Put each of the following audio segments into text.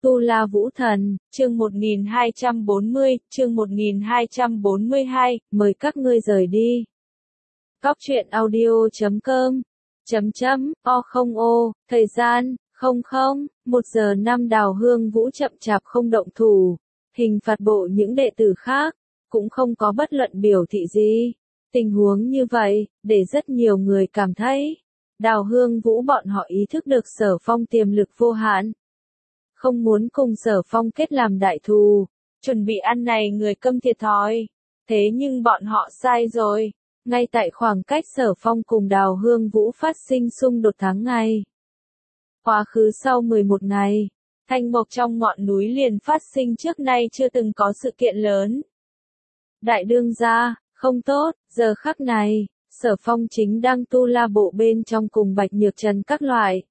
Tu La Vũ Thần, chương 1242, mời các ngươi rời đi. Góc truyện audio.com thời gian, 1 giờ 5 Đào Hương Vũ chậm chạp không động thủ, hình phạt bộ những đệ tử khác, cũng không có bất luận biểu thị gì. Tình huống như vậy, để rất nhiều người cảm thấy, Đào Hương Vũ bọn họ ý thức được Sở Phong tiềm lực vô hạn. Không muốn cùng Sở Phong kết làm đại thù, chuẩn bị ăn này người câm thiệt thòi. Thế nhưng bọn họ sai rồi. Ngay tại khoảng cách Sở Phong cùng Đào Hương Vũ phát sinh xung đột tháng ngày. Quá khứ sau 11 ngày, Thanh Mộc trong ngọn núi liền phát sinh trước nay chưa từng có sự kiện lớn. Đại đương gia, không tốt, giờ khắc này, Sở Phong chính đang tu la bộ bên trong cùng Bạch Nhược Trần các loại.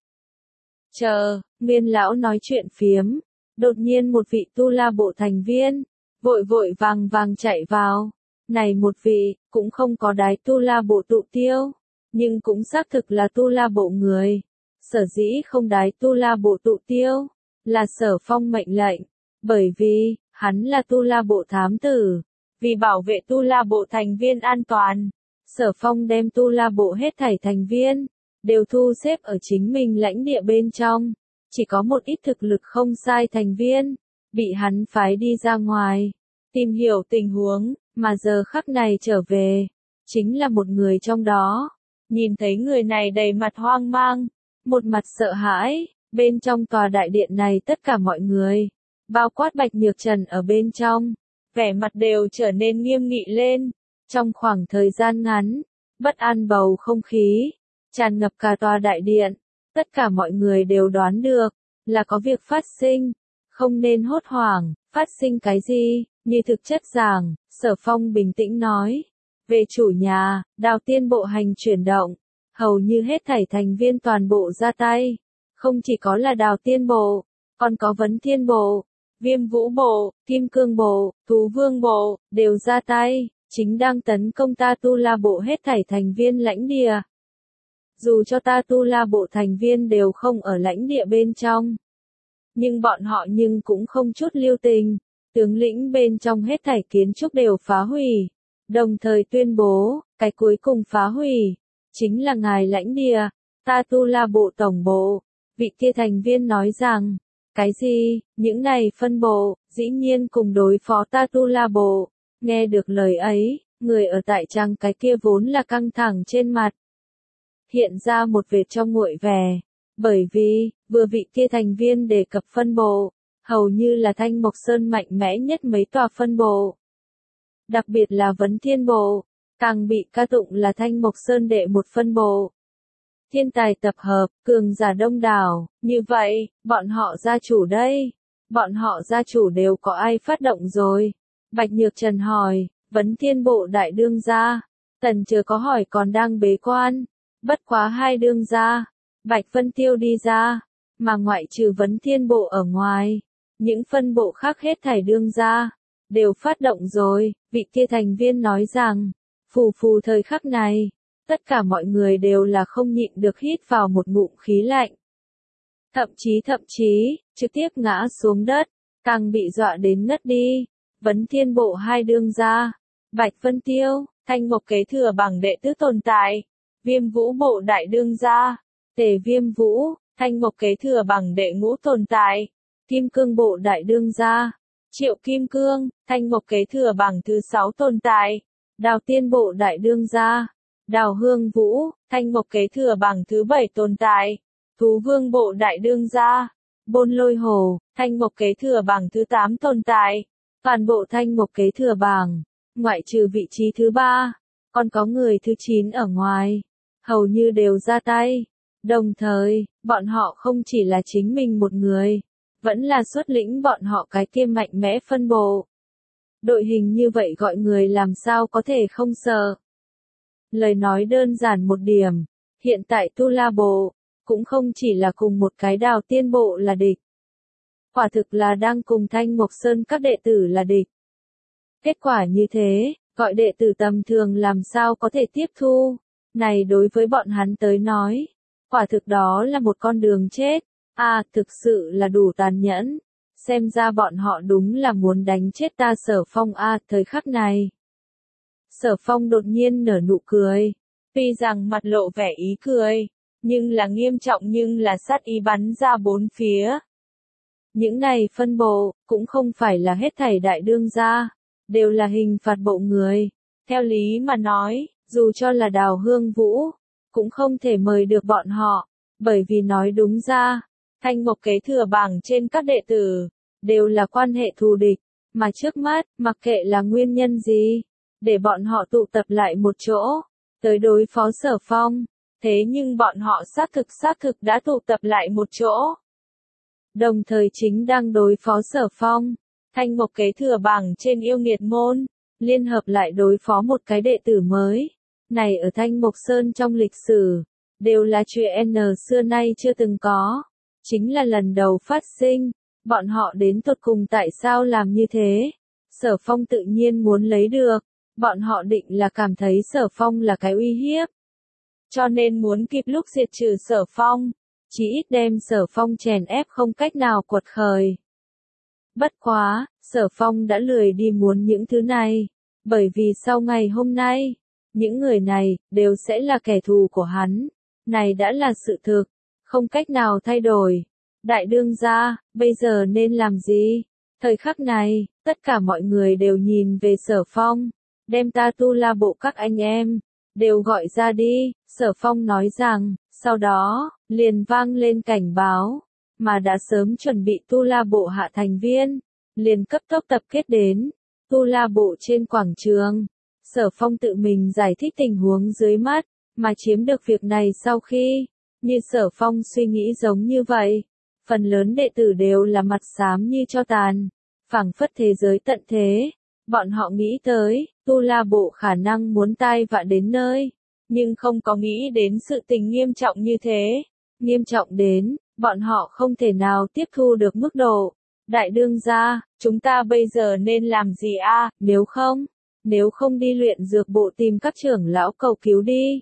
Chờ, Miên lão nói chuyện phiếm, đột nhiên một vị tu la bộ thành viên, vội vội vàng vàng chạy vào. Này một vị, cũng không có đái tu la bộ tụ tiêu, nhưng cũng xác thực là tu la bộ người. Sở dĩ không đái tu la bộ tụ tiêu, là Sở Phong mệnh lệnh, bởi vì, hắn là tu la bộ thám tử. Vì bảo vệ tu la bộ thành viên an toàn, Sở Phong đem tu la bộ hết thảy thành viên, đều thu xếp ở chính mình lãnh địa bên trong. Chỉ có một ít thực lực không sai thành viên, bị hắn phái đi ra ngoài, tìm hiểu tình huống, mà giờ khắc này trở về, chính là một người trong đó. Nhìn thấy người này đầy mặt hoang mang, một mặt sợ hãi, bên trong tòa đại điện này tất cả mọi người, bao quát Bạch Nhược Trần ở bên trong, vẻ mặt đều trở nên nghiêm nghị lên. Trong khoảng thời gian ngắn, bất an bầu không khí tràn ngập cả tòa đại điện, tất cả mọi người đều đoán được là có việc phát sinh, không nên hốt hoảng. Phát sinh cái gì? Như thực chất giảng, Sở Phong bình tĩnh nói, về chủ nhà, Đào Tiên bộ hành chuyển động, hầu như hết thảy thành viên toàn bộ ra tay, không chỉ có là Đào Tiên bộ, còn có Vấn Thiên bộ, Viêm Vũ bộ, Kim Cương bộ, Thú Vương bộ, đều ra tay, chính đang tấn công ta tu la bộ hết thảy thành viên lãnh địa. Dù cho ta tu la bộ thành viên đều không ở lãnh địa bên trong, nhưng bọn họ cũng không chút lưu tình, tướng lĩnh bên trong hết thảy kiến trúc đều phá hủy, đồng thời tuyên bố, cái cuối cùng phá hủy, chính là ngài lãnh địa, ta tu la bộ tổng bộ. Vị kia thành viên nói rằng, cái gì, những này phân bộ, dĩ nhiên cùng đối phó ta tu la bộ. Nghe được lời ấy, người ở tại trang cái kia vốn là căng thẳng trên mặt, hiện ra một vệt trong nguội vẻ, bởi vì, vừa vị kia thành viên đề cập phân bộ, hầu như là Thanh Mộc Sơn mạnh mẽ nhất mấy tòa phân bộ. Đặc biệt là Vấn Thiên bộ, càng bị ca tụng là Thanh Mộc Sơn đệ một phân bộ. Thiên tài tập hợp, cường giả đông đảo, như vậy, bọn họ gia chủ đây, bọn họ gia chủ đều có ai phát động rồi? Bạch Nhược Trần hỏi, Vấn Thiên bộ đại đương gia, Tần Chớ có hỏi còn đang bế quan, bất quá hai đương gia, Bạch Vân Tiêu đi ra, mà ngoại trừ Vấn Thiên bộ ở ngoài, những phân bộ khác hết thảy đương gia, đều phát động rồi. Vị kia thành viên nói rằng, phù thời khắc này, tất cả mọi người đều là không nhịn được hít vào một ngụm khí lạnh. Thậm chí, trực tiếp ngã xuống đất, càng bị dọa đến ngất đi. Vấn Thiên bộ hai đương gia, Bạch Vân Tiêu, Thanh Mộc kế thừa bằng đệ tứ tồn tại. Viêm Vũ bộ đại đương gia, Tề Viêm Vũ, Thanh Mộc kế thừa bằng đệ ngũ tồn tại. Kim Cương bộ đại đương gia, Triệu Kim Cương, Thanh Mộc kế thừa bằng thứ 6 tồn tại. Đào Tiên bộ đại đương gia, Đào Hương Vũ, Thanh Mộc kế thừa bằng thứ 7 tồn tại. Thú Vương bộ đại đương gia, Bôn Lôi Hổ, Thanh Mộc kế thừa bằng thứ 8 tồn tại. Toàn bộ Thanh Mộc kế thừa bảng, ngoại trừ vị trí thứ 3, còn có người thứ 9 ở ngoài, hầu như đều ra tay. Đồng thời, bọn họ không chỉ là chính mình một người, vẫn là xuất lĩnh bọn họ cái kia mạnh mẽ phân bộ. Đội hình như vậy gọi người làm sao có thể không sợ. Lời nói đơn giản một điểm, hiện tại tu la bộ, cũng không chỉ là cùng một cái Đào Tiên bộ là địch. Quả thực là đang cùng Thanh Mộc Sơn các đệ tử là địch. Kết quả như thế, gọi đệ tử tầm thường làm sao có thể tiếp thu. Này đối với bọn hắn tới nói, quả thực đó là một con đường chết. Thực sự là đủ tàn nhẫn. xem ra bọn họ đúng là muốn đánh chết ta Sở Phong a. Thời khắc này, Sở Phong đột nhiên nở nụ cười, tuy rằng mặt lộ vẻ ý cười, nhưng là nghiêm trọng nhưng là sát ý bắn ra bốn phía. Những này phân bộ, cũng không phải là hết thảy đại đương gia, đều là hình phạt bộ người. Theo lý mà nói, dù cho là Đào Hương Vũ, cũng không thể mời được bọn họ, bởi vì nói đúng ra, Thanh Mộc kế thừa bảng trên các đệ tử, đều là quan hệ thù địch, mà trước mắt, mặc kệ là nguyên nhân gì, để bọn họ tụ tập lại một chỗ, tới đối phó Sở Phong, thế nhưng bọn họ xác thực đã tụ tập lại một chỗ. Đồng thời chính đang đối phó Sở Phong, Thanh Mộc kế thừa bảng trên yêu nghiệt môn, liên hợp lại đối phó một cái đệ tử mới. Này ở Thanh Mộc Sơn trong lịch sử, đều là chuyện xưa nay chưa từng có. Chính là lần đầu phát sinh, bọn họ đến tột cùng tại sao làm như thế. Sở Phong tự nhiên muốn lấy được, bọn họ định là cảm thấy Sở Phong là cái uy hiếp. Cho nên muốn kịp lúc diệt trừ Sở Phong, chỉ ít đem Sở Phong chèn ép không cách nào quật khởi. Bất quá, Sở Phong đã lười đi muốn những thứ này, bởi vì sau ngày hôm nay, những người này, đều sẽ là kẻ thù của hắn. Này đã là sự thực, không cách nào thay đổi. Đại đương gia, bây giờ nên làm gì? Thời khắc này, tất cả mọi người đều nhìn về Sở Phong, đem ta Tu La bộ các anh em, đều gọi ra đi. Sở Phong nói rằng, sau đó, liền vang lên cảnh báo, mà đã sớm chuẩn bị Tu La bộ hạ thành viên, liền cấp tốc tập kết đến Tu La bộ trên quảng trường. Sở Phong tự mình giải thích tình huống dưới mắt, mà chiếm được việc này sau khi, như Sở Phong suy nghĩ giống như vậy, phần lớn đệ tử đều là mặt xám như tro tàn, phảng phất thế giới tận thế. Bọn họ nghĩ tới, Tu La bộ khả năng muốn tai vạ đến nơi, nhưng không có nghĩ đến sự tình nghiêm trọng như thế. Nghiêm trọng đến, bọn họ không thể nào tiếp thu được mức độ. Đại đương gia, chúng ta bây giờ nên làm gì a? Nếu không đi luyện dược bộ tìm các trưởng lão cầu cứu đi.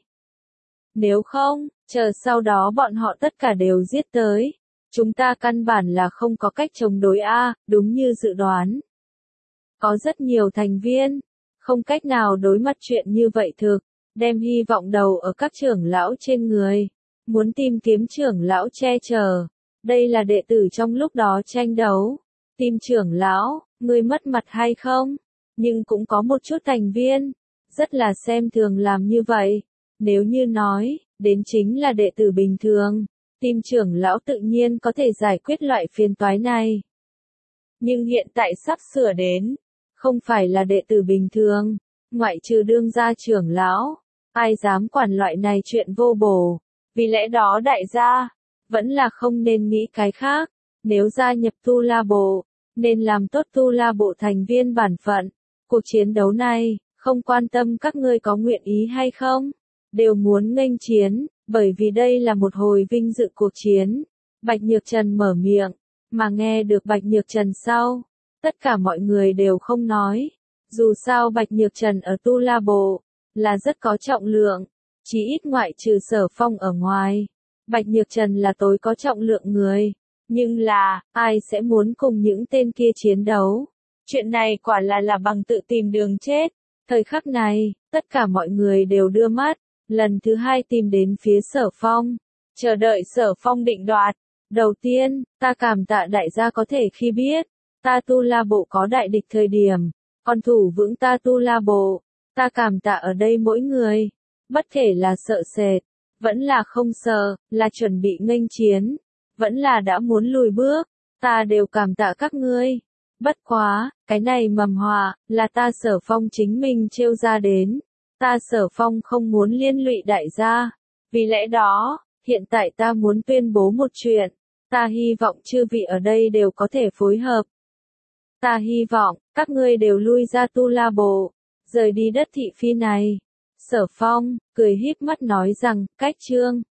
Nếu không, chờ sau đó bọn họ tất cả đều giết tới. Chúng ta căn bản là không có cách chống đối a. Đúng như dự đoán. Có rất nhiều thành viên, không cách nào đối mặt chuyện như vậy thực, đem hy vọng đầu ở các trưởng lão trên người, muốn tìm kiếm trưởng lão che chở. Đây là đệ tử trong lúc đó tranh đấu. Tìm trưởng lão, ngươi mất mặt hay không? Nhưng cũng có một chút thành viên, rất là xem thường làm như vậy. Nếu như nói, đến chính là đệ tử bình thường, tìm trưởng lão tự nhiên có thể giải quyết loại phiền toái này. Nhưng hiện tại sắp sửa đến, không phải là đệ tử bình thường, ngoại trừ đương gia trưởng lão, ai dám quản loại này chuyện vô bổ. Vì lẽ đó đại gia, vẫn là không nên nghĩ cái khác, nếu gia nhập Tu La bộ, nên làm tốt Tu La bộ thành viên bản phận. Cuộc chiến đấu này, không quan tâm các ngươi có nguyện ý hay không, đều muốn nghênh chiến, bởi vì đây là một hồi vinh dự cuộc chiến. Bạch Nhược Trần mở miệng, mà nghe được Bạch Nhược Trần sau, tất cả mọi người đều không nói. Dù sao Bạch Nhược Trần ở Tu La bộ, là rất có trọng lượng, chỉ ít ngoại trừ Sở Phong ở ngoài. Bạch Nhược Trần là tối có trọng lượng người, nhưng là, ai sẽ muốn cùng những tên kia chiến đấu? Chuyện này quả là bằng tự tìm đường chết. Thời khắc này, tất cả mọi người đều đưa mắt, lần thứ hai tìm đến phía Sở Phong, chờ đợi Sở Phong định đoạt. Đầu tiên, ta cảm tạ đại gia có thể khi biết, ta Tu La bộ có đại địch thời điểm, còn thủ vững ta Tu La bộ, ta cảm tạ ở đây mỗi người, bất kể là sợ sệt, vẫn là không sợ, là chuẩn bị nghênh chiến, vẫn là đã muốn lùi bước, ta đều cảm tạ các ngươi. Bất quá, cái này mầm họa, là ta Sở Phong chính mình trêu ra đến. Ta Sở Phong không muốn liên lụy đại gia. Vì lẽ đó, hiện tại ta muốn tuyên bố một chuyện. Ta hy vọng chư vị ở đây đều có thể phối hợp. Ta hy vọng, các ngươi đều lui ra Tu La bộ, rời đi đất thị phi này. Sở Phong, cười híp mắt nói rằng, cách chương.